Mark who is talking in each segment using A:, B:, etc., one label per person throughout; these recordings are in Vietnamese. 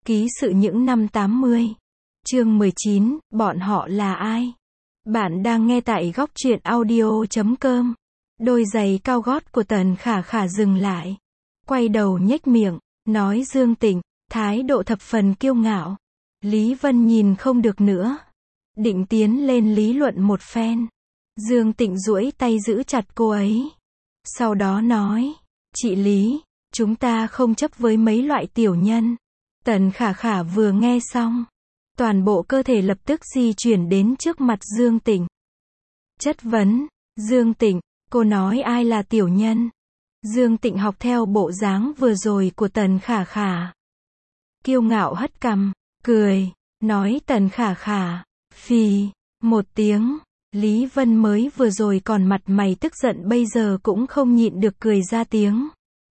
A: Ký sự những năm 80. Chương 19, bọn họ là ai? Bạn đang nghe tại góc truyện audio.com. Đôi giày cao gót của Tần Khả Khả dừng lại. Quay đầu nhếch miệng, nói Dương Tịnh, thái độ thập phần kiêu ngạo. Lý Vân nhìn không được nữa. Định tiến lên lý luận một phen. Dương Tịnh duỗi tay giữ chặt cô ấy. Sau đó nói, chị Lý, chúng ta không chấp với mấy loại tiểu nhân. Tần Khả Khả vừa nghe xong, toàn bộ cơ thể lập tức di chuyển đến trước mặt Dương Tịnh. Chất vấn, Dương Tịnh, cô nói ai là tiểu nhân? Dương Tịnh học theo bộ dáng vừa rồi của Tần Khả Khả. Kiêu ngạo hất cằm, cười, nói Tần Khả Khả, phì, một tiếng. Lý Vân mới vừa rồi còn mặt mày tức giận bây giờ cũng không nhịn được cười ra tiếng.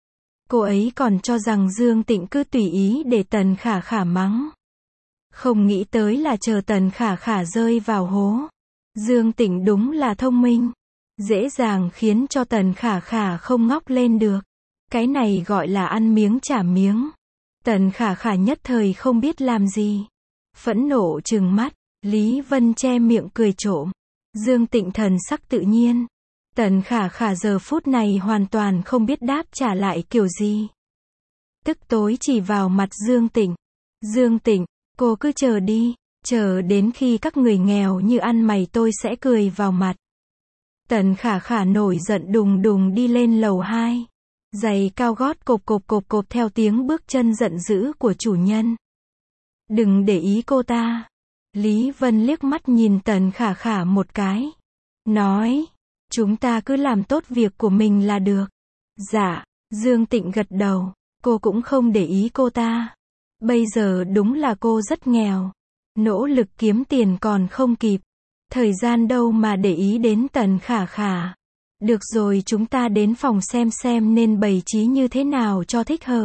A: Cô ấy còn cho rằng Dương Tịnh cứ tùy ý để Tần Khả Khả mắng. Không nghĩ tới là chờ Tần Khả Khả rơi vào hố. Dương Tịnh đúng là thông minh. Dễ dàng khiến cho Tần Khả Khả không ngóc lên được. Cái này gọi là ăn miếng trả miếng. Tần Khả Khả nhất thời không biết làm gì. Phẫn nộ trừng mắt, Lý Vân che miệng cười trộm. Dương Tịnh thần sắc tự nhiên. Tần Khả Khả giờ phút này hoàn toàn không biết đáp trả lại kiểu gì. Tức tối chỉ vào mặt Dương Tịnh. Dương Tịnh, cô cứ chờ đi, chờ đến khi các người nghèo như ăn mày tôi sẽ cười vào mặt. Tần Khả Khả nổi giận đùng đùng đi lên lầu 2. Giày cao gót cộp cộp cộp cộp theo tiếng bước chân giận dữ của chủ nhân. Đừng để ý cô ta. Lý Vân liếc mắt nhìn Tần Khả Khả một cái. Nói, chúng ta cứ làm tốt việc của mình là được. Dạ, Dương Tịnh gật đầu. Cô cũng không để ý cô ta. Bây giờ đúng là cô rất nghèo. Nỗ lực kiếm tiền còn không kịp. Thời gian đâu mà để ý đến Tần Khả Khả. Được rồi, chúng ta đến phòng xem nên bày trí như thế nào cho thích hợp.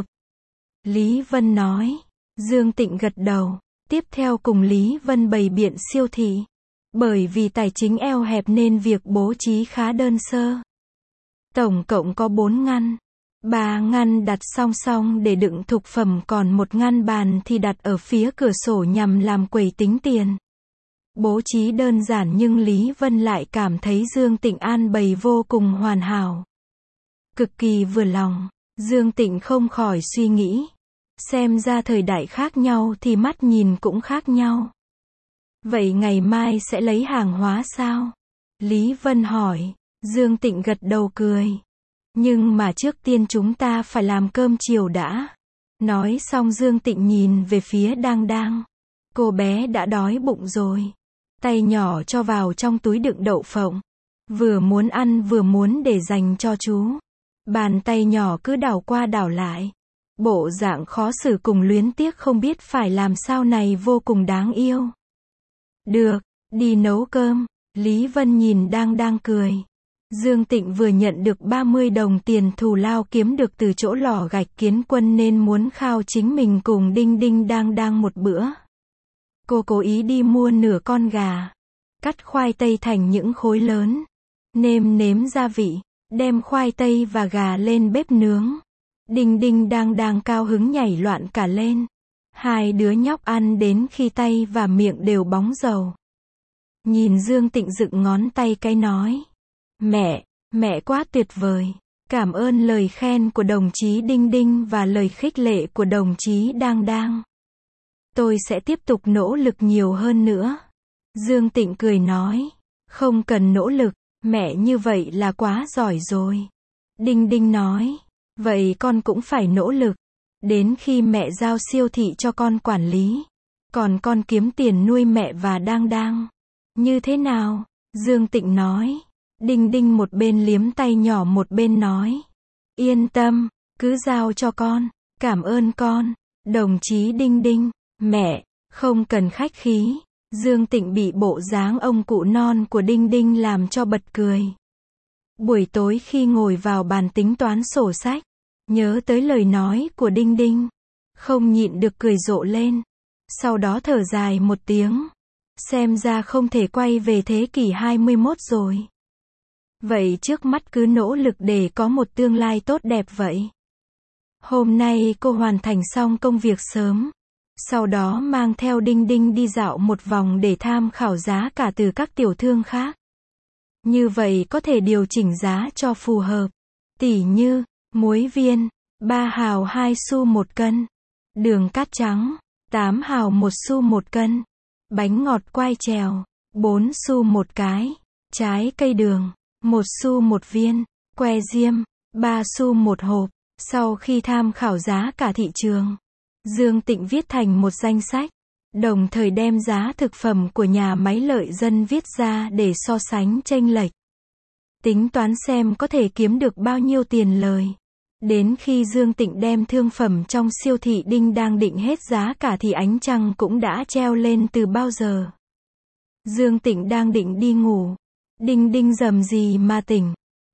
A: Lý Vân nói. Dương Tịnh gật đầu. Tiếp theo cùng Lý Vân bày biện siêu thị. Bởi vì tài chính eo hẹp nên việc bố trí khá đơn sơ. Tổng cộng có 4 ngăn. 3 ngăn đặt song song để đựng thực phẩm, còn một ngăn bàn thì đặt ở phía cửa sổ nhằm làm quầy tính tiền. Bố trí đơn giản nhưng Lý Vân lại cảm thấy Dương Tịnh an bày vô cùng hoàn hảo. Cực kỳ vừa lòng. Dương Tịnh không khỏi suy nghĩ. Xem ra thời đại khác nhau thì mắt nhìn cũng khác nhau. Vậy ngày mai sẽ lấy hàng hóa sao? Lý Vân hỏi. Dương Tịnh gật đầu cười. Nhưng mà trước tiên chúng ta phải làm cơm chiều đã. Nói xong Dương Tịnh nhìn về phía Đang Đang. Cô bé đã đói bụng rồi. Tay nhỏ cho vào trong túi đựng đậu phộng. Vừa muốn ăn vừa muốn để dành cho chú. Bàn tay nhỏ cứ đảo qua đảo lại. Bộ dạng khó xử cùng luyến tiếc không biết phải làm sao này vô cùng đáng yêu. Được, đi nấu cơm. Lý Vân nhìn Đang Đang cười. Dương Tịnh vừa nhận được 30 đồng tiền thù lao kiếm được từ chỗ lò gạch Kiến Quân nên muốn khao chính mình cùng Đinh Đinh Đang Đang một bữa. Cô cố ý đi mua nửa con gà. Cắt khoai tây thành những khối lớn. Nêm nếm gia vị. Đem khoai tây và gà lên bếp nướng. Đinh Đinh Đang Đang cao hứng nhảy loạn cả lên. Hai đứa nhóc ăn đến khi tay và miệng đều bóng dầu. Nhìn Dương Tịnh dựng ngón tay cái nói. Mẹ quá tuyệt vời. Cảm ơn lời khen của đồng chí Đinh Đinh và lời khích lệ của đồng chí Đang Đang. Tôi sẽ tiếp tục nỗ lực nhiều hơn nữa. Dương Tịnh cười nói. Không cần nỗ lực, mẹ như vậy là quá giỏi rồi. Đinh Đinh nói. Vậy con cũng phải nỗ lực. Đến khi mẹ giao siêu thị cho con quản lý. Còn con kiếm tiền nuôi mẹ và Đang Đang. Như thế nào? Dương Tịnh nói. Đinh Đinh một bên liếm tay nhỏ một bên nói. Yên tâm, cứ giao cho con. Cảm ơn con. Đồng chí Đinh Đinh. Mẹ, không cần khách khí. Dương Tịnh bị bộ dáng ông cụ non của Đinh Đinh làm cho bật cười. Buổi tối khi ngồi vào bàn tính toán sổ sách. Nhớ tới lời nói của Đinh Đinh. Không nhịn được cười rộ lên. Sau đó thở dài một tiếng. Xem ra không thể quay về thế kỷ 21 rồi. Vậy trước mắt cứ nỗ lực để có một tương lai tốt đẹp vậy. Hôm nay cô hoàn thành xong công việc sớm. Sau đó mang theo Đinh Đinh đi dạo một vòng để tham khảo giá cả từ các tiểu thương khác. Như vậy có thể điều chỉnh giá cho phù hợp. Tỉ như, muối viên, 3 hào 2 xu 1 cân. Đường cát trắng, 8 hào 1 xu 1 cân. Bánh ngọt quai trèo, 4 xu 1 cái. Trái cây đường, 1 xu 1 viên. Que diêm, 3 xu 1 hộp. Sau khi tham khảo giá cả thị trường, Dương Tịnh viết thành một danh sách, đồng thời đem giá thực phẩm của nhà máy Lợi Dân viết ra để so sánh chênh lệch. Tính toán xem có thể kiếm được bao nhiêu tiền lời. Đến khi Dương Tịnh đem thương phẩm trong siêu thị Đinh đang định hết giá cả thì ánh trăng cũng đã treo lên từ bao giờ. Dương Tịnh đang định đi ngủ. Đinh Đinh rầm rì mà tỉnh.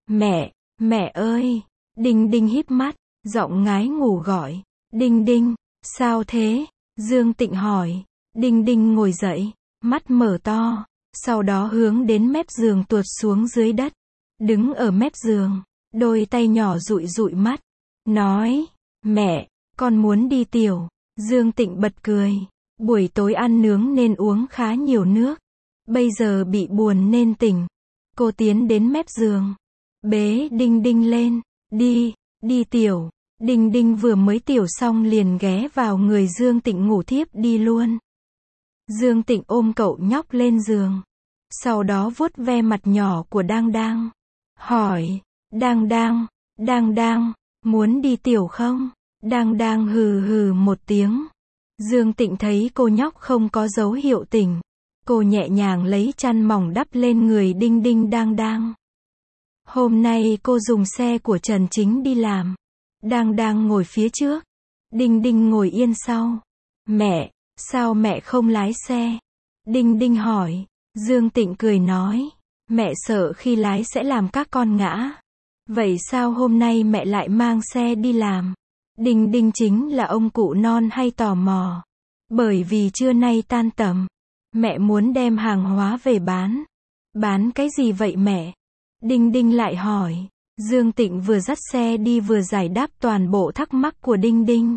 A: Mẹ ơi! Đinh Đinh híp mắt, giọng ngái ngủ gọi. Đinh Đinh, sao thế? Dương Tịnh hỏi. Đinh Đinh ngồi dậy, mắt mở to, sau đó hướng đến mép giường tuột xuống dưới đất. Đứng ở mép giường, đôi tay nhỏ dụi dụi mắt, nói, mẹ, con muốn đi tiểu. Dương Tịnh bật cười, buổi tối ăn nướng nên uống khá nhiều nước, bây giờ bị buồn nên tỉnh. Cô tiến đến mép giường, bế Đinh Đinh lên, đi tiểu. Đinh Đinh vừa mới tiểu xong liền ghé vào người Dương Tịnh ngủ thiếp đi luôn. Dương Tịnh ôm cậu nhóc lên giường, sau đó vuốt ve mặt nhỏ của Đang Đang, hỏi, Đang Đang, muốn đi tiểu không? Đang Đang hừ hừ một tiếng. Dương Tịnh thấy cô nhóc không có dấu hiệu tỉnh, cô nhẹ nhàng lấy chăn mỏng đắp lên người Đinh Đinh Đang Đang. Hôm nay cô dùng xe của Trần Chính đi làm. Đang Đang ngồi phía trước, Đinh Đinh ngồi yên sau. Mẹ, sao mẹ không lái xe? Đinh Đinh hỏi. Dương Tịnh cười nói, mẹ sợ khi lái sẽ làm các con ngã. Vậy sao hôm nay mẹ lại mang xe đi làm? Đinh Đinh chính là ông cụ non hay tò mò. Bởi vì trưa nay tan tầm, mẹ muốn đem hàng hóa về bán. Bán cái gì vậy mẹ? Đinh Đinh lại hỏi. Dương Tịnh vừa dắt xe đi vừa giải đáp toàn bộ thắc mắc của Đinh Đinh.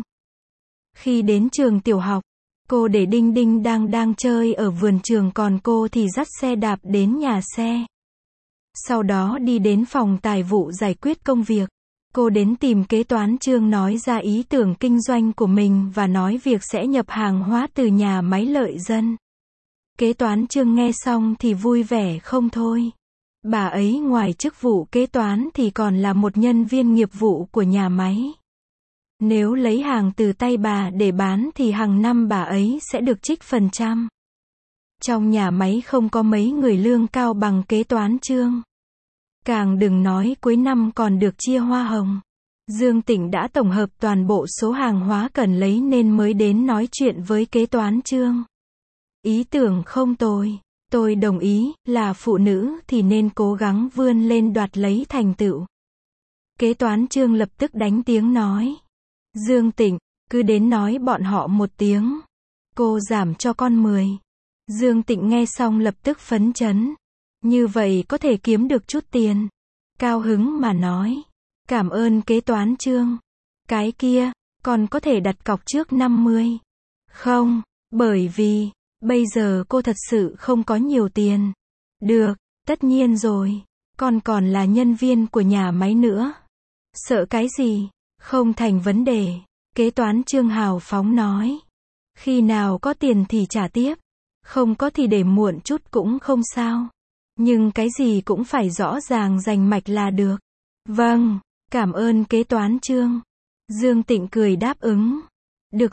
A: Khi đến trường tiểu học, cô để Đinh Đinh đang chơi ở vườn trường, còn cô thì dắt xe đạp đến nhà xe. Sau đó đi đến phòng tài vụ giải quyết công việc. Cô đến tìm kế toán Trương nói ra ý tưởng kinh doanh của mình và nói việc sẽ nhập hàng hóa từ nhà máy Lợi Dân. Kế toán Trương nghe xong thì vui vẻ không thôi. Bà ấy ngoài chức vụ kế toán thì còn là một nhân viên nghiệp vụ của nhà máy. Nếu lấy hàng từ tay bà để bán thì hàng năm bà ấy sẽ được trích phần trăm. Trong nhà máy không có mấy người lương cao bằng kế toán Trương. Càng đừng nói cuối năm còn được chia hoa hồng. Dương Tịnh đã tổng hợp toàn bộ số hàng hóa cần lấy nên mới đến nói chuyện với kế toán Trương. Ý tưởng không tồi. Tôi đồng ý, là phụ nữ thì nên cố gắng vươn lên đoạt lấy thành tựu. Kế toán Trương lập tức đánh tiếng nói. Dương Tịnh, cứ đến nói bọn họ một tiếng. Cô giảm cho con 10. Dương Tịnh nghe xong lập tức phấn chấn. Như vậy có thể kiếm được chút tiền. Cao hứng mà nói. Cảm ơn kế toán Trương. Cái kia, còn có thể đặt cọc trước 50. Không, bởi vì bây giờ cô thật sự không có nhiều tiền. Được, tất nhiên rồi. Con còn là nhân viên của nhà máy nữa. Sợ cái gì? Không thành vấn đề. Kế toán Trương hào phóng nói. Khi nào có tiền thì trả tiếp. Không có thì để muộn chút cũng không sao. Nhưng cái gì cũng phải rõ ràng rành mạch là được. Vâng, cảm ơn kế toán Trương. Dương Tịnh cười đáp ứng. Được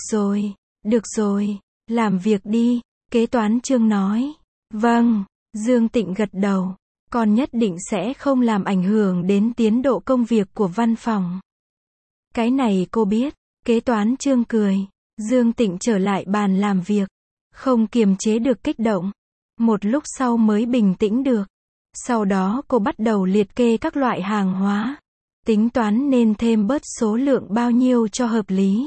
A: rồi, làm việc đi. Kế toán Trương nói. Vâng, Dương Tịnh gật đầu. Con nhất định sẽ không làm ảnh hưởng đến tiến độ công việc của văn phòng. Cái này cô biết. Kế toán Trương cười. Dương Tịnh trở lại bàn làm việc. Không kiềm chế được kích động. Một lúc sau mới bình tĩnh được. Sau đó cô bắt đầu liệt kê các loại hàng hóa. Tính toán nên thêm bớt số lượng bao nhiêu cho hợp lý.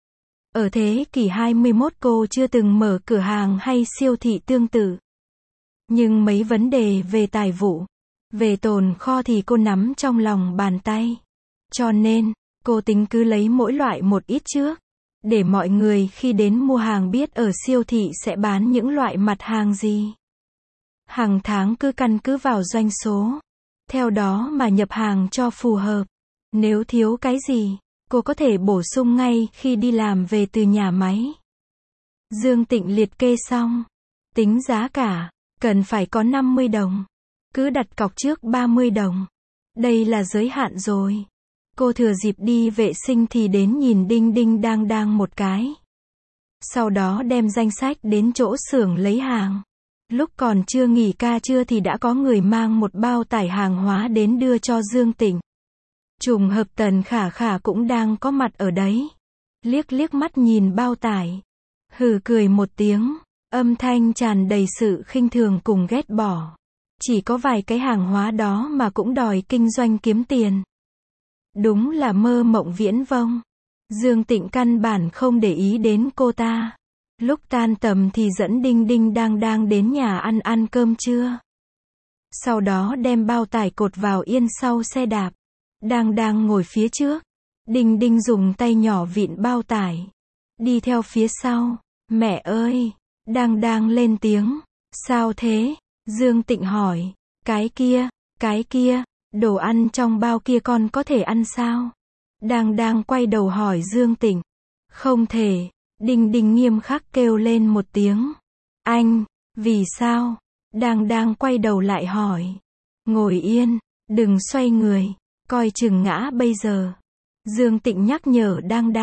A: Ở thế kỷ 21 cô chưa từng mở cửa hàng hay siêu thị tương tự. Nhưng mấy vấn đề về tài vụ, về tồn kho thì cô nắm trong lòng bàn tay. Cho nên, cô tính cứ lấy mỗi loại một ít trước. để mọi người khi đến mua hàng biết ở siêu thị sẽ bán những loại mặt hàng gì. Hàng tháng cứ căn cứ vào doanh số, theo đó mà nhập hàng cho phù hợp. Nếu thiếu cái gì, cô có thể bổ sung ngay khi đi làm về từ nhà máy. Dương Tịnh liệt kê xong. Tính giá cả, cần phải có 50 đồng. Cứ đặt cọc trước 30 đồng. Đây là giới hạn rồi. Cô thừa dịp đi vệ sinh thì đến nhìn đinh đinh đang đang một cái. Sau đó đem danh sách đến chỗ xưởng lấy hàng. Lúc còn chưa nghỉ ca trưa thì đã có người mang một bao tải hàng hóa đến đưa cho Dương Tịnh. Trùng hợp Tần Khả Khả cũng đang có mặt ở đấy. Liếc liếc mắt nhìn bao tải. Hừ cười một tiếng, âm thanh tràn đầy sự khinh thường cùng ghét bỏ. Chỉ có vài cái hàng hóa đó mà cũng đòi kinh doanh kiếm tiền. Đúng là mơ mộng viễn vông. Dương Tịnh căn bản không để ý đến cô ta. Lúc tan tầm thì dẫn đinh đinh đang đến nhà ăn cơm trưa. Sau đó đem bao tải cột vào yên sau xe đạp. Đang ngồi phía trước. Đinh đinh dùng tay nhỏ vịn bao tải. Đi theo phía sau. Mẹ ơi! Đang lên tiếng. Sao thế? Dương Tịnh hỏi. Cái kia, đồ ăn trong bao kia con có thể ăn sao? Đang quay đầu hỏi Dương Tịnh. Không thể. Đinh đinh nghiêm khắc kêu lên một tiếng. Anh, vì sao? Đang quay đầu lại hỏi. Ngồi yên, đừng xoay người, coi chừng ngã bây giờ. Dương Tịnh nhắc nhở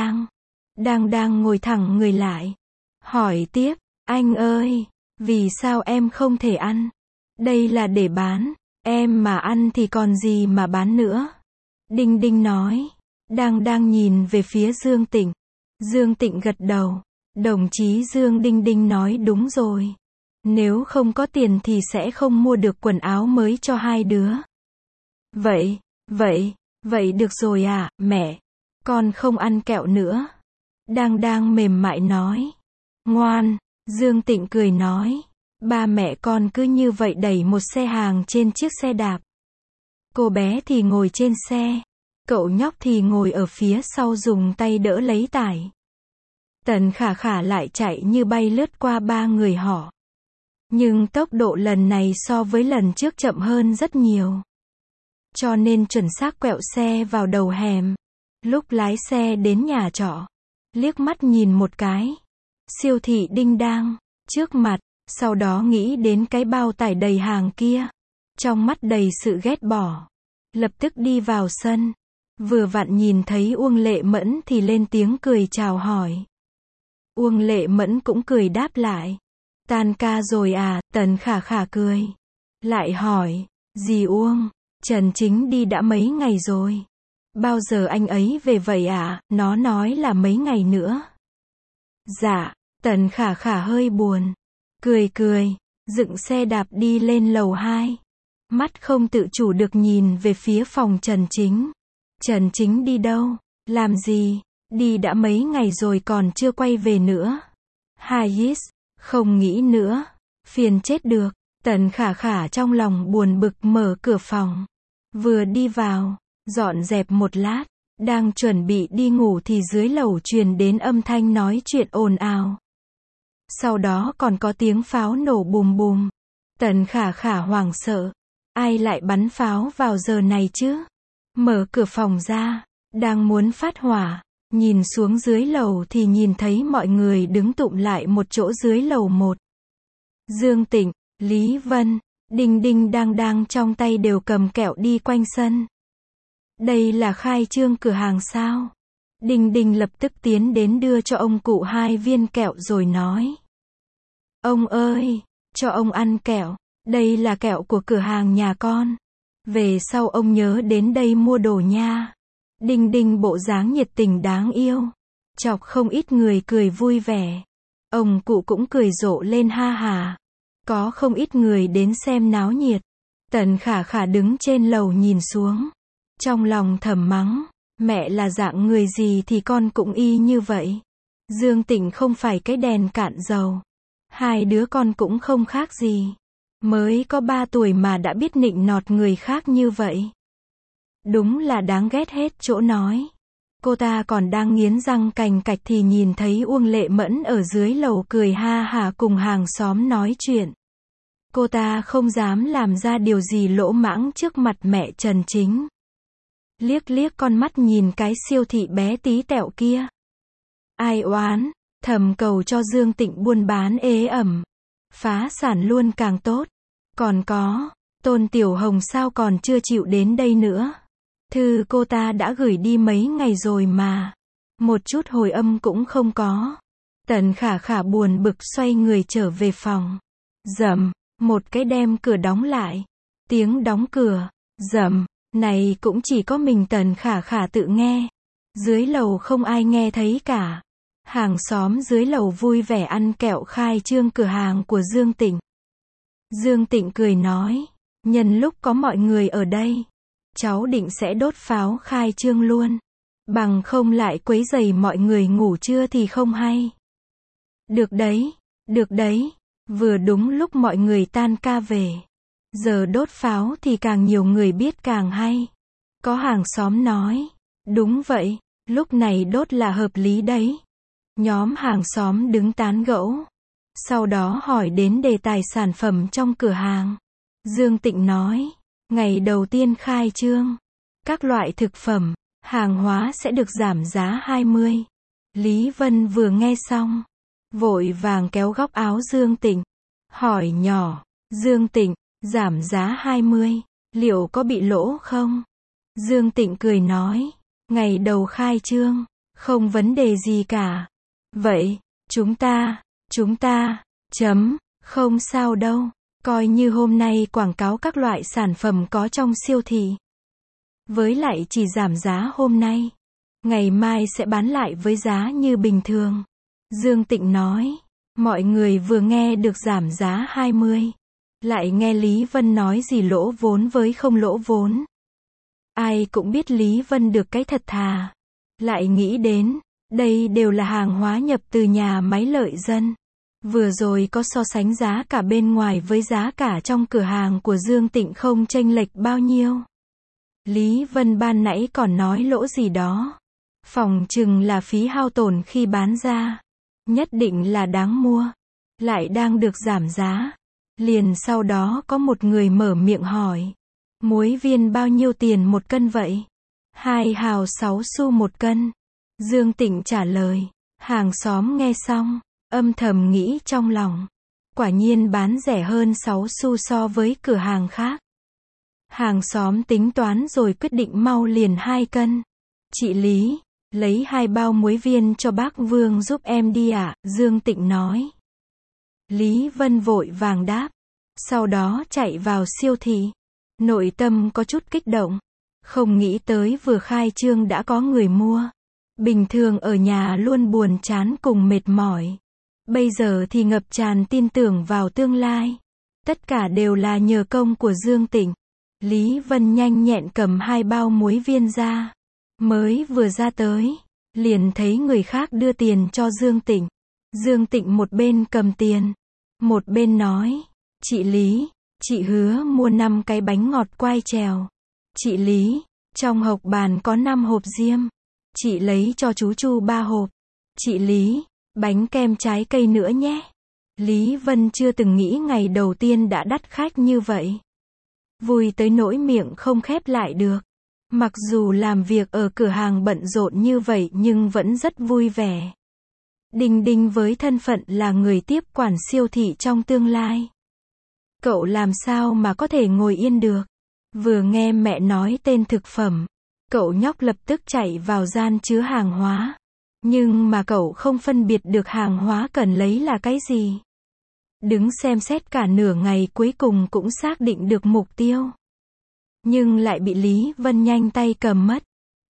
A: Đang ngồi thẳng người lại. Hỏi tiếp, anh ơi, vì sao em không thể ăn? Đây là để bán, em mà ăn thì còn gì mà bán nữa. Đinh đinh nói. Đang nhìn về phía Dương Tịnh. Dương Tịnh gật đầu. Đồng chí Dương Đinh Đinh nói đúng rồi. Nếu không có tiền thì sẽ không mua được quần áo mới cho hai đứa. Vậy được rồi à, mẹ. Con không ăn kẹo nữa. Đang mềm mại nói. Ngoan, Dương Tịnh cười nói. Ba mẹ con cứ như vậy đẩy một xe hàng trên chiếc xe đạp. Cô bé thì ngồi trên xe. Cậu nhóc thì ngồi ở phía sau dùng tay đỡ lấy tải. Tần Khả Khả lại chạy như bay lướt qua ba người họ. Nhưng tốc độ lần này so với lần trước chậm hơn rất nhiều. Cho nên chuẩn xác quẹo xe vào đầu hẻm. Lúc lái xe đến nhà trọ, liếc mắt nhìn một cái. Siêu thị đinh đang, trước mặt, sau đó nghĩ đến cái bao tải đầy hàng kia. Trong mắt đầy sự ghét bỏ. Lập tức đi vào sân. Vừa vặn nhìn thấy Uông Lệ Mẫn thì lên tiếng cười chào hỏi. Uông Lệ Mẫn cũng cười đáp lại. Tan ca rồi à? Tần Khả Khả cười. Lại hỏi, dì Uông, Trần Chính đi đã mấy ngày rồi. Bao giờ anh ấy về vậy ạ? Nó nói là mấy ngày nữa. Dạ, Tần Khả Khả hơi buồn. Cười, dựng xe đạp đi lên lầu 2. Mắt không tự chủ được nhìn về phía phòng Trần Chính. Trần Chính đi đâu? Làm gì? Đi đã mấy ngày rồi còn chưa quay về nữa. Hayes, không nghĩ nữa. Phiền chết được. Tần Khả Khả trong lòng buồn bực mở cửa phòng. Vừa đi vào, dọn dẹp một lát, đang chuẩn bị đi ngủ thì dưới lầu truyền đến âm thanh nói chuyện ồn ào. Sau đó còn có tiếng pháo nổ bùm bùm. Tần Khả Khả hoảng sợ. Ai lại bắn pháo vào giờ này chứ? Mở cửa phòng ra, đang muốn phát hỏa. Nhìn xuống dưới lầu thì nhìn thấy mọi người đứng tụm lại một chỗ dưới lầu 1. Dương Tịnh, Lý Vân, Đinh Đinh đang trong tay đều cầm kẹo đi quanh sân. Đây là khai trương cửa hàng sao? Đinh Đinh lập tức tiến đến đưa cho ông cụ 2 viên kẹo rồi nói. Ông ơi, cho ông ăn kẹo, đây là kẹo của cửa hàng nhà con. Về sau ông nhớ đến đây mua đồ nha. Đinh Đinh bộ dáng nhiệt tình đáng yêu. Chọc không ít người cười vui vẻ. Ông cụ cũng cười rộ lên ha hà. Có không ít người đến xem náo nhiệt. Tần Khả Khả đứng trên lầu nhìn xuống. Trong lòng thầm mắng. Mẹ là dạng người gì thì con cũng y như vậy. Dương Tịnh không phải cái đèn cạn dầu. Hai đứa con cũng không khác gì. Mới có 3 tuổi mà đã biết nịnh nọt người khác như vậy. Đúng là đáng ghét hết chỗ nói. Cô ta còn đang nghiến răng cành cạch thì nhìn thấy Uông Lệ Mẫn ở dưới lầu cười ha hả cùng hàng xóm nói chuyện. Cô ta không dám làm ra điều gì lỗ mãng trước mặt mẹ Trần Chính. Liếc liếc con mắt nhìn cái siêu thị bé tí tẹo kia. Ai oán, thầm cầu cho Dương Tịnh buôn bán ế ẩm. Phá sản luôn càng tốt. Còn có, Tôn Tiểu Hồng sao còn chưa chịu đến đây nữa. Thư cô ta đã gửi đi mấy ngày rồi mà. Một chút hồi âm cũng không có. Tần Khả Khả buồn bực xoay người trở về phòng. Rầm, một cái đem cửa đóng lại. Tiếng đóng cửa, rầm, này cũng chỉ có mình Tần Khả Khả tự nghe. Dưới lầu không ai nghe thấy cả. Hàng xóm dưới lầu vui vẻ ăn kẹo khai trương cửa hàng của Dương Tịnh. Dương Tịnh cười nói, nhân lúc có mọi người ở đây, cháu định sẽ đốt pháo khai trương luôn. Bằng không lại quấy rầy mọi người ngủ trưa thì không hay. Được đấy, vừa đúng lúc mọi người tan ca về. Giờ đốt pháo thì càng nhiều người biết càng hay. Có hàng xóm nói, đúng vậy, lúc này đốt là hợp lý đấy. Nhóm hàng xóm đứng tán gẫu. Sau đó hỏi đến đề tài sản phẩm trong cửa hàng. Dương Tịnh nói, ngày đầu tiên khai trương, các loại thực phẩm, hàng hóa sẽ được giảm giá 20. Lý Vân vừa nghe xong, vội vàng kéo góc áo Dương Tịnh, hỏi nhỏ, Dương Tịnh, giảm giá 20, liệu có bị lỗ không? Dương Tịnh cười nói, ngày đầu khai trương, không vấn đề gì cả. Vậy, chúng ta, không sao đâu, coi như hôm nay quảng cáo các loại sản phẩm có trong siêu thị. Với lại chỉ giảm giá hôm nay, ngày mai sẽ bán lại với giá như bình thường. Dương Tịnh nói, mọi người vừa nghe được giảm giá 20, lại nghe Lý Vân nói gì lỗ vốn với không lỗ vốn. Ai cũng biết Lý Vân được cái thật thà, lại nghĩ đến, đây đều là hàng hóa nhập từ nhà máy lợi dân. Vừa rồi có so sánh giá cả bên ngoài với giá cả trong cửa hàng của Dương Tịnh không chênh lệch bao nhiêu. Lý Vân ban nãy còn nói lỗ gì đó. Phòng chừng là phí hao tổn khi bán ra. Nhất định là đáng mua. Lại đang được giảm giá. Liền sau đó có một người mở miệng hỏi. Muối viên bao nhiêu tiền một cân vậy? 2 hào 6 xu một cân. Dương Tịnh trả lời. Hàng xóm nghe xong, âm thầm nghĩ trong lòng. Quả nhiên bán rẻ hơn 6 xu so với cửa hàng khác. Hàng xóm tính toán rồi quyết định mau liền 2 cân. Chị Lý, lấy 2 bao muối viên cho bác Vương giúp em đi ạ, Dương Tịnh nói. Lý Vân vội vàng đáp. Sau đó chạy vào siêu thị. Nội tâm có chút kích động. Không nghĩ tới vừa khai trương đã có người mua. Bình thường ở nhà luôn buồn chán cùng mệt mỏi. Bây giờ thì ngập tràn tin tưởng vào tương lai. Tất cả đều là nhờ công của Dương Tịnh. Lý Vân nhanh nhẹn cầm 2 bao muối viên ra. Mới vừa ra tới, liền thấy người khác đưa tiền cho Dương Tịnh. Dương Tịnh một bên cầm tiền, một bên nói, chị Lý, chị hứa mua 5 cái bánh ngọt quai trèo. Chị Lý, trong hộp bàn có 5 hộp diêm. Chị lấy cho chú Chu 3 hộp. Chị Lý, bánh kem trái cây nữa nhé. Lý Vân chưa từng nghĩ ngày đầu tiên đã đắt khách như vậy. Vui tới nỗi miệng không khép lại được. Mặc dù làm việc ở cửa hàng bận rộn như vậy nhưng vẫn rất vui vẻ. Đinh Đinh với thân phận là người tiếp quản siêu thị trong tương lai. Cậu làm sao mà có thể ngồi yên được. Vừa nghe mẹ nói tên thực phẩm, cậu nhóc lập tức chạy vào gian chứa hàng hóa. Nhưng mà cậu không phân biệt được hàng hóa cần lấy là cái gì. Đứng xem xét cả nửa ngày cuối cùng cũng xác định được mục tiêu. Nhưng lại bị Lý Vân nhanh tay cầm mất.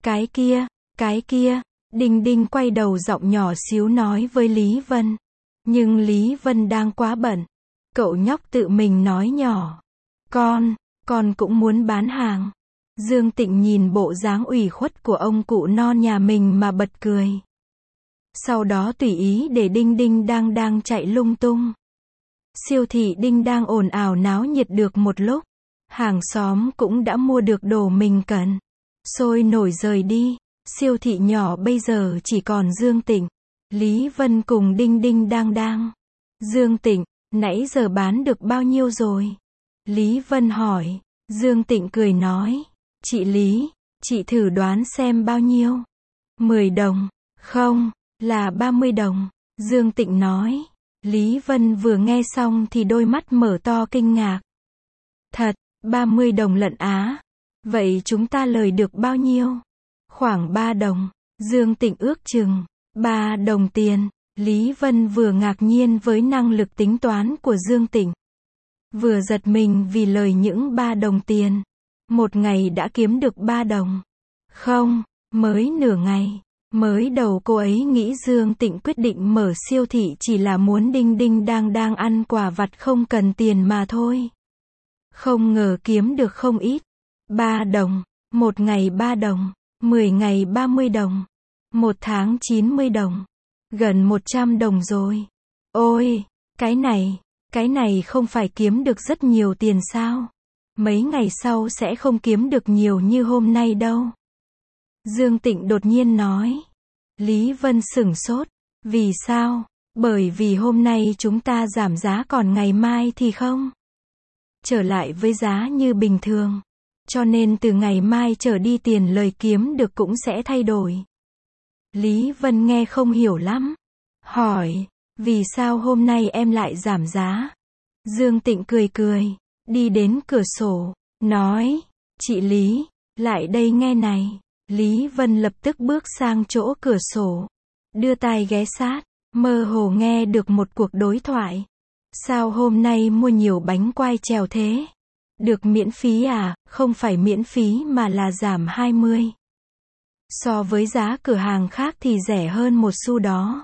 A: Cái kia, Đinh Đinh quay đầu giọng nhỏ xíu nói với Lý Vân. Nhưng Lý Vân đang quá bận. Cậu nhóc tự mình nói nhỏ. Con cũng muốn bán hàng. Dương Tịnh nhìn bộ dáng ủy khuất của ông cụ non nhà mình mà bật cười. Sau đó tùy ý để Đinh Đinh đang chạy lung tung. Siêu thị Đinh đang ồn ào náo nhiệt được một lúc. Hàng xóm cũng đã mua được đồ mình cần. Sôi nổi rời đi. Siêu thị nhỏ bây giờ chỉ còn Dương Tịnh, Lý Vân cùng Đinh Đinh Đang Đang. Dương Tịnh, nãy giờ bán được bao nhiêu rồi? Lý Vân hỏi. Dương Tịnh cười nói. Chị Lý, chị thử đoán xem bao nhiêu? 10 đồng. Không, là 30 đồng. Dương Tịnh nói. Lý Vân vừa nghe xong thì đôi mắt mở to kinh ngạc. Thật, 30 đồng lận á? Vậy chúng ta lời được bao nhiêu? Khoảng 3 đồng. Dương Tịnh ước chừng 3 đồng tiền. Lý Vân vừa ngạc nhiên với năng lực tính toán của Dương Tịnh, vừa giật mình vì lời những 3 đồng tiền. Một ngày đã kiếm được 3 đồng. Không, mới nửa ngày. Mới đầu cô ấy nghĩ Dương Tịnh quyết định mở siêu thị chỉ là muốn Đinh Đinh Đang Đang ăn quà vặt không cần tiền mà thôi. Không ngờ kiếm được không ít. 3 đồng, một ngày 3 đồng, 10 ngày 30 đồng, một tháng 90 đồng, gần 100 đồng rồi. Ôi, cái này không phải kiếm được rất nhiều tiền sao? Mấy ngày sau sẽ không kiếm được nhiều như hôm nay đâu. Dương Tịnh đột nhiên nói. Lý Vân sửng sốt. Vì sao? Bởi vì hôm nay chúng ta giảm giá còn ngày mai thì không trở lại với giá như bình thường. Cho nên từ ngày mai trở đi tiền lời kiếm được cũng sẽ thay đổi. Lý Vân nghe không hiểu lắm. Hỏi, vì sao hôm nay em lại giảm giá? Dương Tịnh cười cười, đi đến cửa sổ, nói, chị Lý, lại đây nghe này. Lý Vân lập tức bước sang chỗ cửa sổ, đưa tai ghé sát, mơ hồ nghe được một cuộc đối thoại. Sao hôm nay mua nhiều bánh quai trèo thế? Được miễn phí à? Không phải miễn phí mà là giảm 20. So với giá cửa hàng khác thì rẻ hơn một xu đó.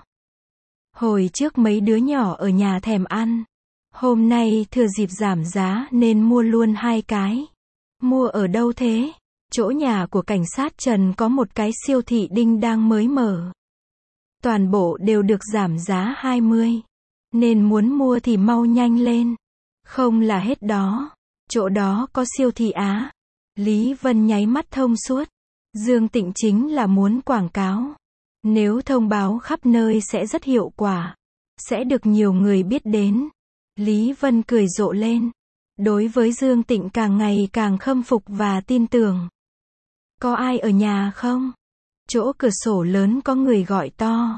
A: Hồi trước mấy đứa nhỏ ở nhà thèm ăn. Hôm nay thừa dịp giảm giá nên mua luôn 2 cái. Mua ở đâu thế? Chỗ nhà của cảnh sát Trần có một cái siêu thị Đinh Đang mới mở. Toàn bộ đều được giảm giá 20. Nên muốn mua thì mau nhanh lên. Không là hết đó. Chỗ đó có siêu thị á? Lý Vân nháy mắt thông suốt. Dương Tịnh chính là muốn quảng cáo. Nếu thông báo khắp nơi sẽ rất hiệu quả. Sẽ được nhiều người biết đến. Lý Vân cười rộ lên. Đối với Dương Tịnh càng ngày càng khâm phục và tin tưởng. Có ai ở nhà không? Chỗ cửa sổ lớn có người gọi to.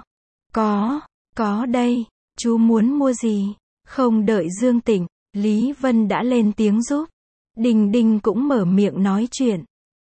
A: Có đây. Chú muốn mua gì? Không đợi Dương Tịnh, Lý Vân đã lên tiếng giúp. Đinh Đinh cũng mở miệng nói chuyện.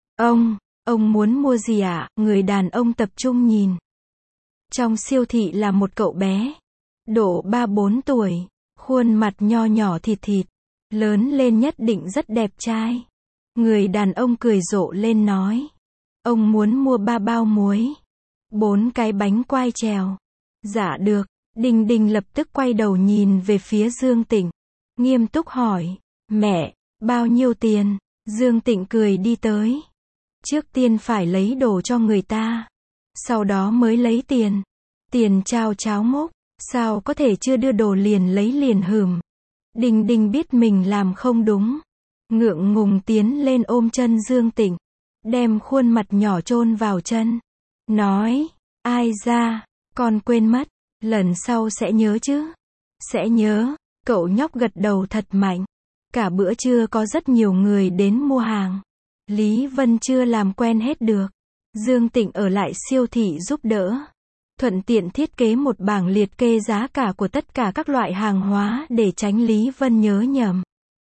A: Ông muốn mua gì ạ? Người đàn ông tập trung nhìn. Trong siêu thị là một cậu bé. Độ 3-4 tuổi. Khuôn mặt nho nhỏ thịt thịt. Lớn lên nhất định rất đẹp trai. Người đàn ông cười rộ lên nói. Ông muốn mua 3 bao muối. 4 cái bánh quai trèo. Dạ được. Đinh Đinh lập tức quay đầu nhìn về phía Dương Tịnh. Nghiêm túc hỏi. Mẹ, bao nhiêu tiền? Dương Tịnh cười đi tới. Trước tiên phải lấy đồ cho người ta. Sau đó mới lấy tiền. Tiền trao cháo mốc. Sao có thể chưa đưa đồ liền lấy liền hừm. Đinh Đinh biết mình làm không đúng. Ngượng ngùng tiến lên ôm chân Dương Tịnh. Đem khuôn mặt nhỏ chôn vào chân. Nói, ai ra, con quên mất. Lần sau sẽ nhớ chứ? Sẽ nhớ. Cậu nhóc gật đầu thật mạnh. Cả bữa trưa có rất nhiều người đến mua hàng. Lý Vân chưa làm quen hết được. Dương Tịnh ở lại siêu thị giúp đỡ. Thuận tiện thiết kế một bảng liệt kê giá cả của tất cả các loại hàng hóa để tránh Lý Vân nhớ nhầm.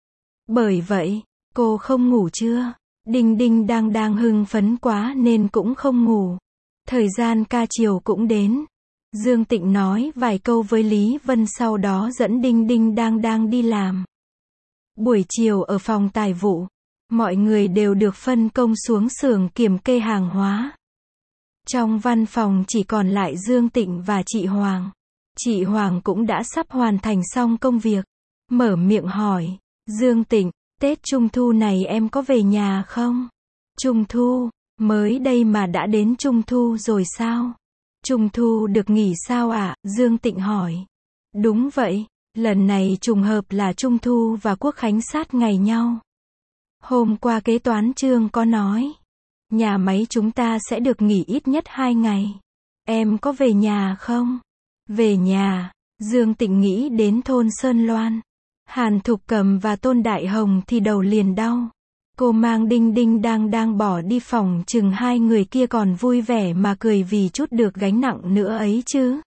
A: Bởi vậy, cô không ngủ chưa? Đinh Đinh đang hưng phấn quá nên cũng không ngủ. Thời gian ca chiều cũng đến. Dương Tịnh nói vài câu với Lý Vân sau đó dẫn Đinh Đinh đang đi làm. Buổi chiều ở phòng tài vụ, mọi người đều được phân công xuống xưởng kiểm kê hàng hóa. Trong văn phòng chỉ còn lại Dương Tịnh và chị Hoàng. Chị Hoàng cũng đã sắp hoàn thành xong công việc. Mở miệng hỏi, Dương Tịnh, Tết Trung Thu này em có về nhà không? Trung Thu, mới đây mà đã đến Trung Thu rồi sao? Trung Thu được nghỉ sao ạ? Dương Tịnh hỏi. Đúng vậy, lần này trùng hợp là Trung Thu và Quốc Khánh sát ngày nhau. Hôm qua kế toán Trương có nói, Nhà máy chúng ta sẽ được nghỉ ít nhất 2 ngày. Em có về nhà không? Về nhà, Dương Tịnh nghĩ đến thôn Sơn Loan. Hàn Thục Cầm và Tôn Đại Hồng thì đầu liền đau. Cô mang Đinh Đinh đang bỏ đi phòng, chừng hai người kia còn vui vẻ mà cười vì chút được gánh nặng nữa ấy chứ.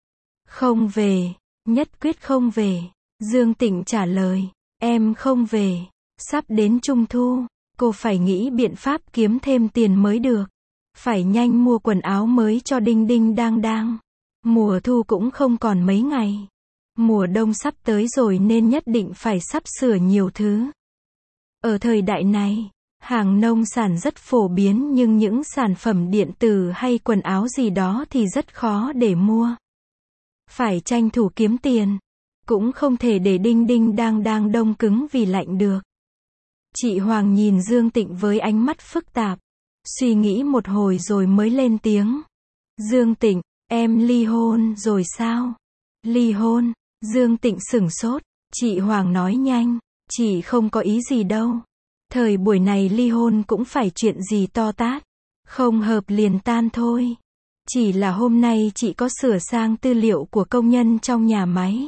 A: Không về, nhất quyết không về. Dương Tịnh trả lời, em không về. Sắp đến Trung Thu, cô phải nghĩ biện pháp kiếm thêm tiền mới được. Phải nhanh mua quần áo mới cho Đinh Đinh đang. Mùa thu cũng không còn mấy ngày. Mùa đông sắp tới rồi nên nhất định phải sắp sửa nhiều thứ. Ở thời đại này, hàng nông sản rất phổ biến nhưng những sản phẩm điện tử hay quần áo gì đó thì rất khó để mua. Phải tranh thủ kiếm tiền. Cũng không thể để Đinh Đinh đang đông cứng vì lạnh được. Chị Hoàng nhìn Dương Tịnh với ánh mắt phức tạp. Suy nghĩ một hồi rồi mới lên tiếng. Dương Tịnh, em ly hôn rồi sao? Ly hôn? Dương Tịnh sửng sốt. Chị Hoàng nói nhanh. Chị không có ý gì đâu. Thời buổi này ly hôn cũng phải chuyện gì to tát. Không hợp liền tan thôi. Chỉ là hôm nay chị có sửa sang tư liệu của công nhân trong nhà máy.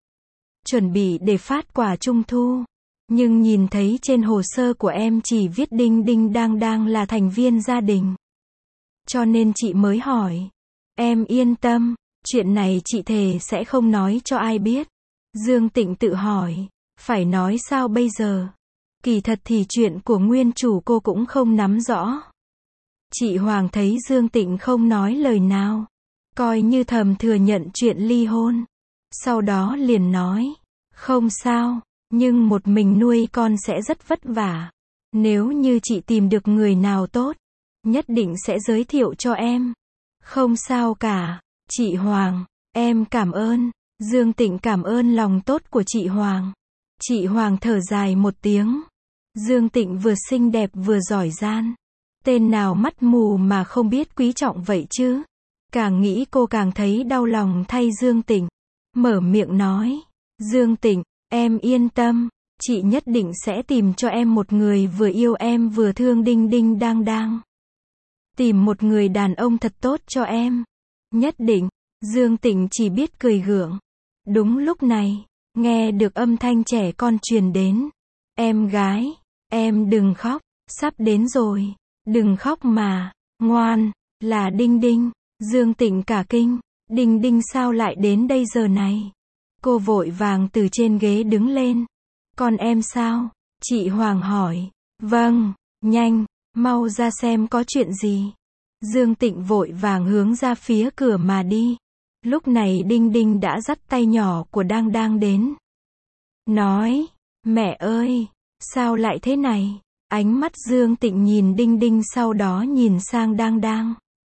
A: Chuẩn bị để phát quà Trung Thu. Nhưng nhìn thấy trên hồ sơ của em chỉ viết Đinh Đinh đang là thành viên gia đình. Cho nên chị mới hỏi. Em yên tâm, chuyện này chị thề sẽ không nói cho ai biết. Dương Tịnh tự hỏi, phải nói sao bây giờ? Kỳ thật thì chuyện của nguyên chủ cô cũng không nắm rõ. Chị Hoàng thấy Dương Tịnh không nói lời nào, coi như thầm thừa nhận chuyện ly hôn. Sau đó liền nói, không sao, nhưng một mình nuôi con sẽ rất vất vả. Nếu như chị tìm được người nào tốt, nhất định sẽ giới thiệu cho em. Không sao cả, chị Hoàng, em cảm ơn. Dương Tịnh cảm ơn lòng tốt của chị Hoàng. Chị Hoàng thở dài một tiếng. Dương Tịnh vừa xinh đẹp vừa giỏi giang. Tên nào mắt mù mà không biết quý trọng vậy chứ? Càng nghĩ cô càng thấy đau lòng thay Dương Tịnh. Mở miệng nói, Dương Tịnh, em yên tâm, chị nhất định sẽ tìm cho em một người vừa yêu em vừa thương Đinh Đinh đang. Tìm một người đàn ông thật tốt cho em. Nhất định. Dương Tịnh chỉ biết cười gượng. Đúng lúc này, nghe được âm thanh trẻ con truyền đến. Em gái, em đừng khóc, sắp đến rồi. Đừng khóc mà, ngoan, là Đinh Đinh. Dương Tịnh cả kinh, Đinh Đinh sao lại đến đây giờ này? Cô vội vàng từ trên ghế đứng lên. Con em sao? Chị Hoàng hỏi. Vâng, nhanh, mau ra xem có chuyện gì. Dương Tịnh vội vàng hướng ra phía cửa mà đi. Lúc này Đinh Đinh đã dắt tay nhỏ của đang đến. Nói, mẹ ơi, sao lại thế này? Ánh mắt Dương Tịnh nhìn Đinh Đinh sau đó nhìn sang đang.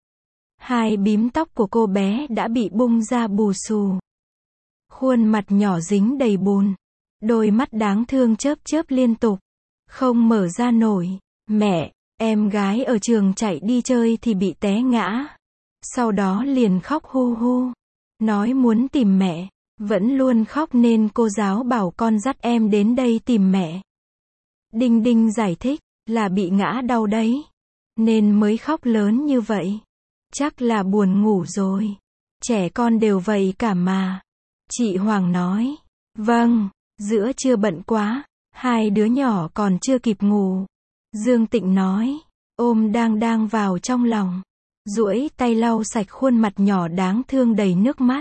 A: Hai bím tóc của cô bé đã bị bung ra bù xù. Khuôn mặt nhỏ dính đầy bùn. Đôi mắt đáng thương chớp liên tục. Không mở ra nổi. Mẹ, em gái ở trường chạy đi chơi thì bị té ngã. Sau đó liền khóc hu hu. Nói muốn tìm mẹ. Vẫn luôn khóc nên cô giáo bảo con dắt em đến đây tìm mẹ. Đinh Đinh giải thích, là bị ngã đau đấy. Nên mới khóc lớn như vậy. Chắc là buồn ngủ rồi. Trẻ con đều vậy cả mà. Chị Hoàng nói. Vâng, giữa trưa bận quá. Hai đứa nhỏ còn chưa kịp ngủ. Dương Tịnh nói. Ôm đang vào trong lòng. Duỗi tay lau sạch khuôn mặt nhỏ đáng thương đầy nước mắt.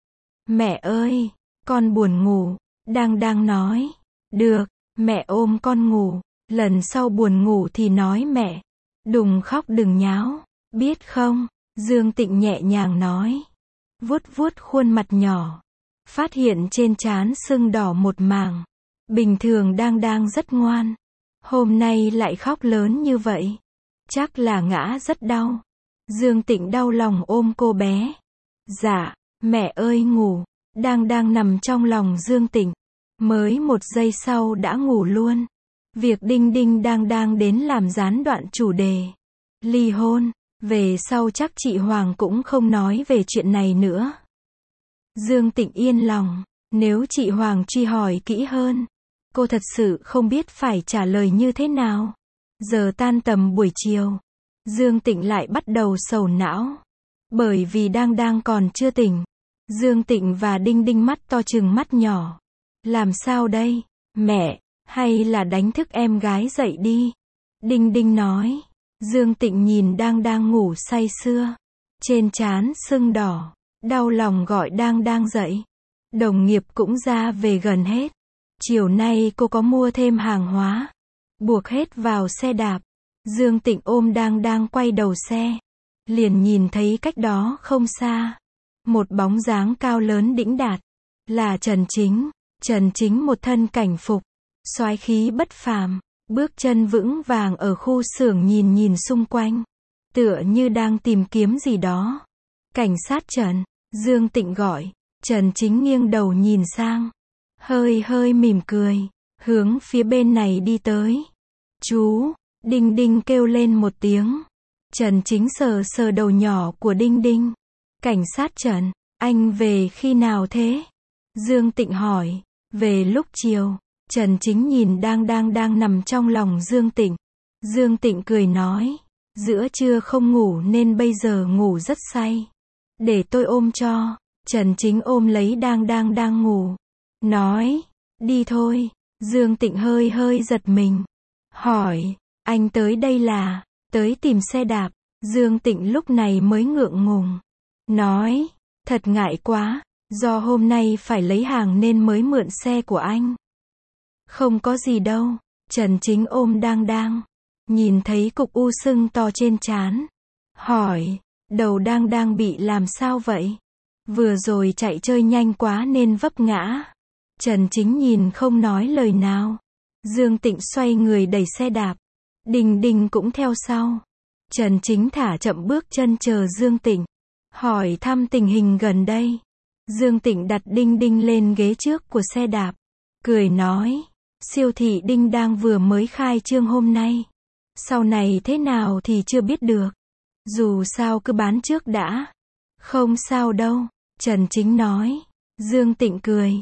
A: Mẹ ơi, con buồn ngủ. Đang nói. Được, mẹ ôm con ngủ. Lần sau buồn ngủ thì nói mẹ. Đừng khóc đừng nháo. Biết không? Dương Tịnh nhẹ nhàng nói. Vuốt khuôn mặt nhỏ. Phát hiện trên trán sưng đỏ một mảng. Bình thường đang rất ngoan. Hôm nay lại khóc lớn như vậy. Chắc là ngã rất đau. Dương Tịnh đau lòng ôm cô bé. Dạ, mẹ ơi ngủ. Đang nằm trong lòng Dương Tịnh. Mới một giây sau đã ngủ luôn. Việc Đinh Đinh đang đến làm gián đoạn chủ đề. Ly hôn. Về sau chắc chị Hoàng cũng không nói về chuyện này nữa. Dương Tịnh yên lòng. Nếu chị Hoàng truy hỏi kỹ hơn, cô thật sự không biết phải trả lời như thế nào. Giờ tan tầm buổi chiều. Dương Tịnh lại bắt đầu sầu não. Bởi vì đang còn chưa tỉnh. Dương Tịnh và Đinh Đinh mắt to trừng mắt nhỏ. Làm sao đây? Mẹ, hay là đánh thức em gái dậy đi. Đinh Đinh nói. Dương Tịnh nhìn đang ngủ say sưa. Trên trán sưng đỏ. Đau lòng gọi đang dậy. Đồng nghiệp cũng ra về gần hết. Chiều nay cô có mua thêm hàng hóa. Buộc hết vào xe đạp. Dương Tịnh ôm đang quay đầu xe. Liền nhìn thấy cách đó không xa. Một bóng dáng cao lớn đĩnh đạt. Là Trần Chính. Trần Chính một thân cảnh phục. Soái khí bất phàm. Bước chân vững vàng ở khu xưởng nhìn xung quanh. Tựa như đang tìm kiếm gì đó. Cảnh sát Trần. Dương Tịnh gọi. Trần Chính nghiêng đầu nhìn sang. Hơi mỉm cười. Hướng phía bên này đi tới. Chú. Đinh Đinh kêu lên một tiếng. Trần Chính sờ đầu nhỏ của Đinh Đinh. Cảnh sát Trần. Anh về khi nào thế? Dương Tịnh hỏi. Về lúc chiều. Trần Chính nhìn đang nằm trong lòng Dương Tịnh. Dương Tịnh cười nói. Giữa trưa không ngủ nên bây giờ ngủ rất say. Để tôi ôm cho. Trần Chính ôm lấy đang ngủ. Nói. Đi thôi. Dương Tịnh hơi giật mình. Hỏi. Anh tới đây là. Tới tìm xe đạp. Dương Tịnh lúc này mới ngượng ngùng. Nói. Thật ngại quá. Do hôm nay phải lấy hàng nên mới mượn xe của anh. Không có gì đâu. Trần Chính ôm đang. Nhìn thấy cục u sưng to trên trán. Hỏi. Đầu đang bị làm sao vậy? Vừa rồi chạy chơi nhanh quá nên vấp ngã. Trần Chính nhìn không nói lời nào. Dương Tịnh xoay người đẩy xe đạp. Đinh Đinh cũng theo sau. Trần Chính thả chậm bước chân chờ Dương Tịnh. Hỏi thăm tình hình gần đây. Dương Tịnh đặt Đinh Đinh lên ghế trước của xe đạp. Cười nói. Siêu thị Đinh đang vừa mới khai trương hôm nay. Sau này thế nào thì chưa biết được. Dù sao cứ bán trước đã. Không sao đâu. Trần Chính nói. Dương Tịnh cười.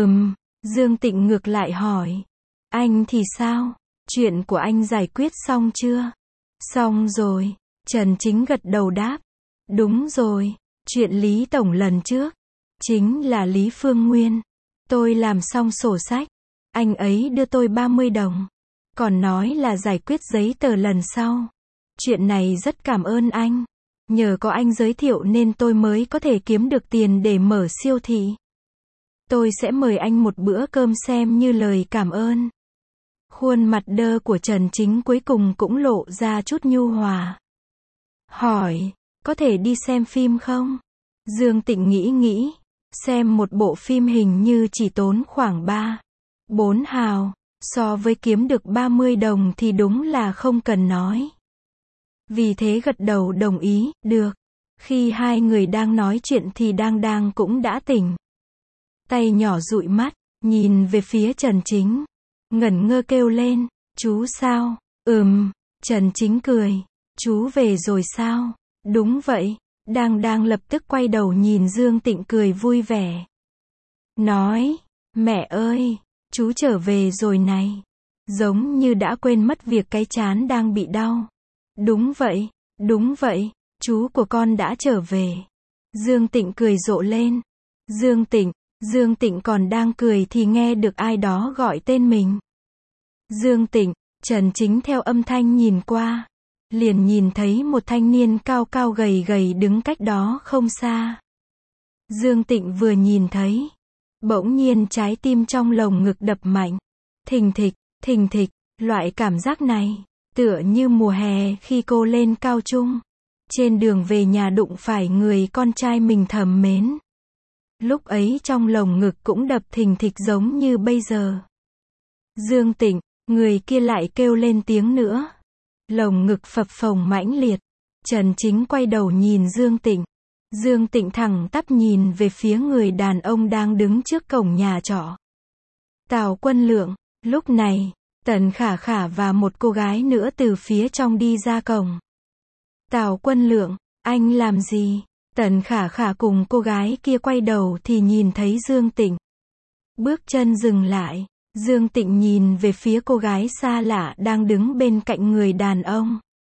A: Dương Tịnh ngược lại hỏi. Anh thì sao? Chuyện của anh giải quyết xong chưa? Xong rồi. Trần Chính gật đầu đáp. Đúng rồi. Chuyện Lý Tổng lần trước. Chính là Lý Phương Nguyên. Tôi làm xong sổ sách. Anh ấy đưa tôi 30 đồng. Còn nói là giải quyết giấy tờ lần sau. Chuyện này rất cảm ơn anh. Nhờ có anh giới thiệu nên tôi mới có thể kiếm được tiền để mở siêu thị. Tôi sẽ mời anh một bữa cơm xem như lời cảm ơn. Khuôn mặt đơ của Trần Chính cuối cùng cũng lộ ra chút nhu hòa. Hỏi, có thể đi xem phim không? Dương Tịnh nghĩ. Xem một bộ phim hình như chỉ tốn khoảng 3-4 hào. So với kiếm được 30 đồng thì đúng là không cần nói. Vì thế gật đầu đồng ý, được. Khi hai người đang nói chuyện thì đang cũng đã tỉnh. Tay nhỏ dụi mắt, nhìn về phía Trần Chính. Ngẩn ngơ kêu lên, chú sao? Trần Chính cười. Chú về rồi sao? Đúng vậy. Đang lập tức quay đầu nhìn Dương Tịnh cười vui vẻ. Nói, mẹ ơi, chú trở về rồi này. Giống như đã quên mất việc cái trán đang bị đau. Đúng vậy, chú của con đã trở về. Dương Tịnh cười rộ lên. Dương Tịnh còn đang cười thì nghe được ai đó gọi tên mình. Dương Tịnh, Trần Chính theo âm thanh nhìn qua. Liền nhìn thấy một thanh niên cao gầy đứng cách đó không xa. Dương Tịnh vừa nhìn thấy. Bỗng nhiên trái tim trong lồng ngực đập mạnh. Thình thịch, loại cảm giác này. Tựa như mùa hè khi cô lên cao trung. Trên đường về nhà đụng phải người con trai mình thầm mến. Lúc ấy trong lồng ngực cũng đập thình thịch giống như bây giờ. Dương Tịnh, người kia lại kêu lên tiếng nữa. Lồng ngực phập phồng mãnh liệt. Trần Chính quay đầu nhìn Dương Tịnh. Dương Tịnh thẳng tắp nhìn về phía người đàn ông đang đứng trước cổng nhà trọ. Tào Quân Lượng. Lúc này, Tần Khả và một cô gái nữa từ phía trong đi ra cổng. Tào Quân Lượng, anh làm gì? Tần Khả cùng cô gái kia quay đầu thì nhìn thấy Dương Tịnh. Bước chân dừng lại. Dương Tịnh nhìn về phía cô gái xa lạ đang đứng bên cạnh người đàn ông.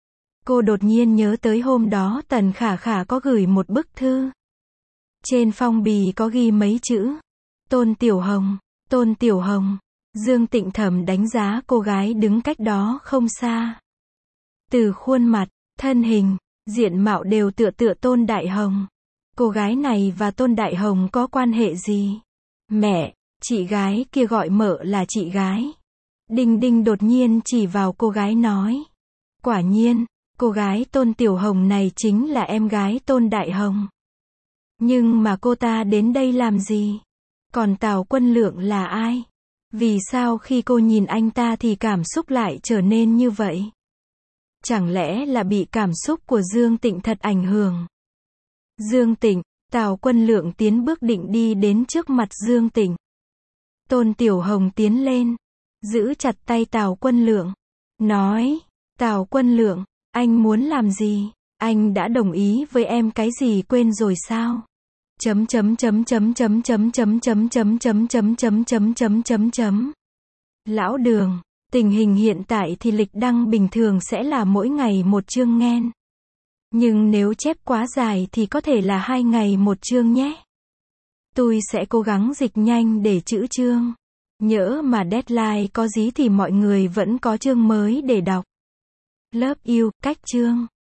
A: Cô đột nhiên nhớ tới hôm đó Tần Khả Khả có gửi một bức thư. Trên phong bì có ghi mấy chữ. Tôn Tiểu Hồng, Tôn Tiểu Hồng. Dương Tịnh thầm đánh giá cô gái đứng cách đó không xa. Từ khuôn mặt, thân hình, diện mạo đều tựa tựa Tôn Đại Hồng. Cô gái này và Tôn Đại Hồng có quan hệ gì? Mẹ, chị gái kia gọi mợ là chị gái. Đinh Đinh đột nhiên chỉ vào cô gái nói. Quả nhiên, cô gái Tôn Tiểu Hồng này chính là em gái Tôn Đại Hồng. Nhưng mà cô ta đến đây làm gì? Còn Tào Quân Lượng là ai? Vì sao khi cô nhìn anh ta thì cảm xúc lại trở nên như vậy? Chẳng lẽ là bị cảm xúc của Dương Tịnh thật ảnh hưởng? Dương Tịnh, Tào Quân Lượng tiến bước định đi đến trước mặt Dương Tịnh. Tôn Tiểu Hồng tiến lên, giữ chặt tay Tào Quân Lượng, nói, Tào Quân Lượng, anh muốn làm gì? Anh đã đồng ý với em cái gì quên rồi sao? Lão Đường, tình hình hiện tại thì lịch đăng bình thường sẽ là mỗi ngày một chương nghen. Nhưng nếu chép quá dài thì có thể là 2 ngày một chương nhé. Tôi sẽ cố gắng dịch nhanh để trữ chương. Nhỡ mà deadline có dí thì mọi người vẫn có chương mới để đọc. Love you, cách chương.